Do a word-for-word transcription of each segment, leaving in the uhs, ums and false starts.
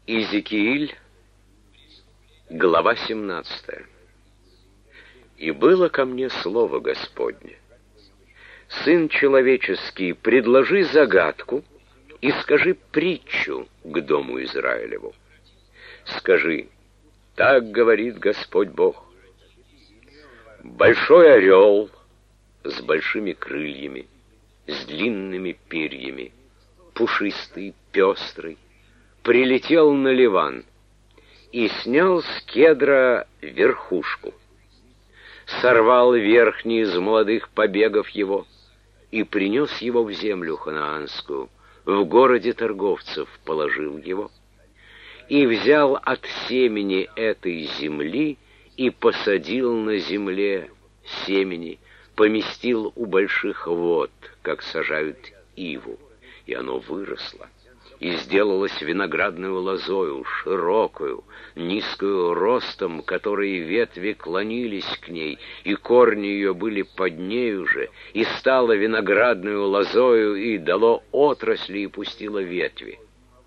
Иезекииль, глава семнадцатая. «И было ко мне слово Господне: Сын человеческий, предложи загадку и скажи притчу к дому Израилеву. Скажи: так говорит Господь Бог. Большой орел с большими крыльями, с длинными перьями, пушистый, пестрый, прилетел на Ливан и снял с кедра верхушку, сорвал верхний из молодых побегов его и принес его в землю ханаанскую, в городе торговцев положил его, и взял от семени этой земли и посадил на земле семени, поместил у больших вод, как сажают иву, и оно выросло, и сделалось виноградную лозою, широкую, низкую ростом, которые ветви клонились к ней, и корни ее были под нею же, и стало виноградную лозою, и дало отрасли, и пустило ветви.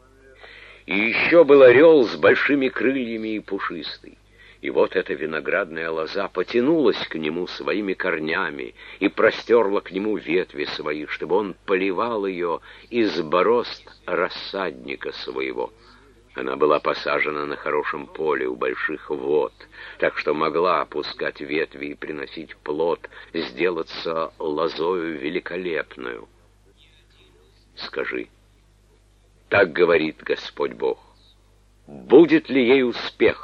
И еще был орел с большими крыльями и пушистый. И вот эта виноградная лоза потянулась к нему своими корнями и простерла к нему ветви свои, чтобы он поливал ее из борозд рассадника своего. Она была посажена на хорошем поле у больших вод, так что могла опускать ветви и приносить плод, сделаться лозою великолепную. Скажи: так говорит Господь Бог, будет ли ей успех?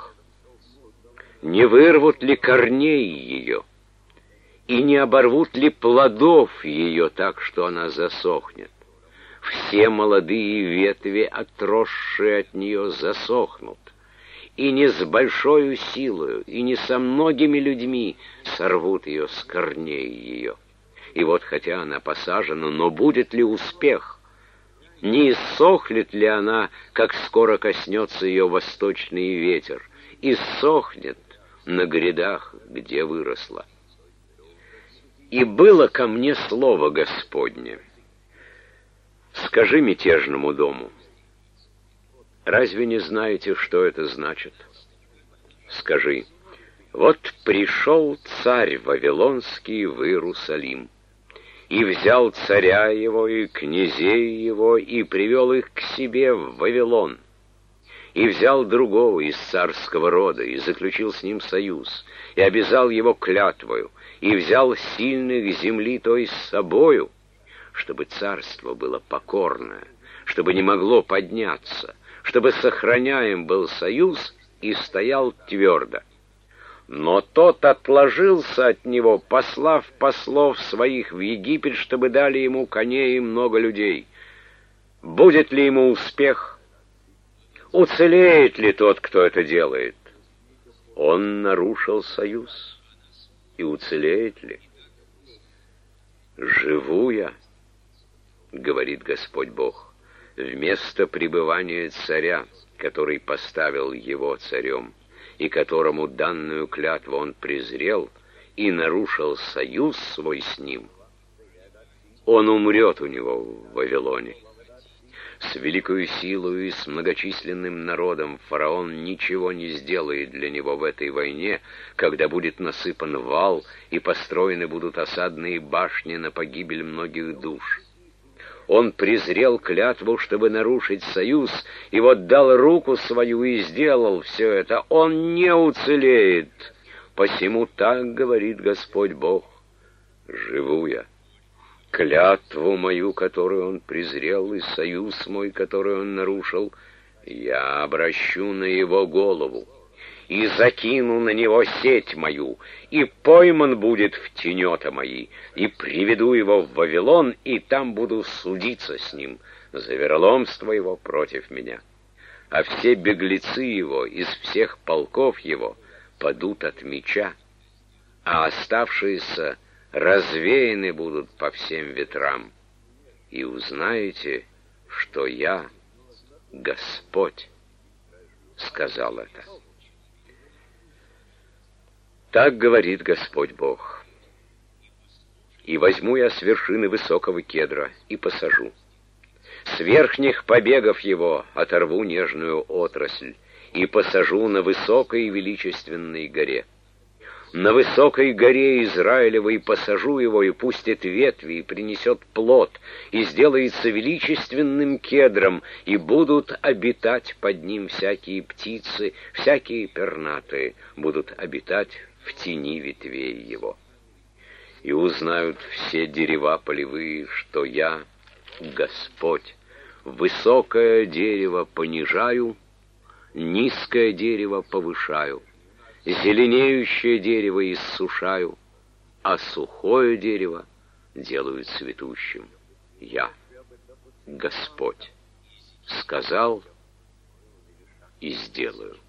Не вырвут ли корней ее, и не оборвут ли плодов ее так, что она засохнет? Все молодые ветви, отросшие от нее, засохнут, и не с большою силою, и не со многими людьми сорвут ее с корней ее. И вот хотя она посажена, но будет ли успех? Не иссохнет ли она, как скоро коснется ее восточный ветер? Иссохнет на грядах, где выросла. И было ко мне слово Господне: скажи мятежному дому: разве не знаете, что это значит? Скажи: вот пришел царь Вавилонский в Иерусалим, и взял царя его и князей его, и привел их к себе в Вавилон, и взял другого из царского рода, и заключил с ним союз, и обязал его клятвою, и взял сильных земли той с собою, чтобы царство было покорное, чтобы не могло подняться, чтобы сохраняем был союз и стоял твердо. Но тот отложился от него, послав послов своих в Египет, чтобы дали ему коней и много людей. Будет ли ему успех? Уцелеет ли тот, кто это делает? Он нарушил союз, и уцелеет ли? Живу я, говорит Господь Бог, вместо пребывания царя, который поставил его царем, и которому данную клятву он презрел и нарушил союз свой с ним. Он умрет у него в Вавилоне. С великою силою и с многочисленным народом фараон ничего не сделает для него в этой войне, когда будет насыпан вал и построены будут осадные башни на погибель многих душ. Он презрел клятву, чтобы нарушить союз, и вот дал руку свою и сделал все это. Он не уцелеет. Посему так говорит Господь Бог: живу я. Клятву мою, которую он презрел, и союз мой, который он нарушил, я обращу на его голову, и закину на него сеть мою, и пойман будет в тенета мои, и приведу его в Вавилон, и там буду судиться с ним за вероломство его против меня. А все беглецы его из всех полков его падут от меча, а оставшиеся развеяны будут по всем ветрам, и узнаете, что я, Господь, сказал это. Так говорит Господь Бог: и возьму я с вершины высокого кедра и посажу, С верхних побегов его оторву нежную отрасль и посажу на высокой величественной горе. На высокой горе Израилевой посажу его, и пустит ветви, и принесет плод, и сделается величественным кедром, и будут обитать под ним всякие птицы, всякие пернатые, будут обитать в тени ветвей его. И узнают все дерева полевые, что я, Господь, высокое дерево понижаю, низкое дерево повышаю, зеленеющее дерево иссушаю, а сухое дерево делаю цветущим. Я, Господь, сказал и сделаю.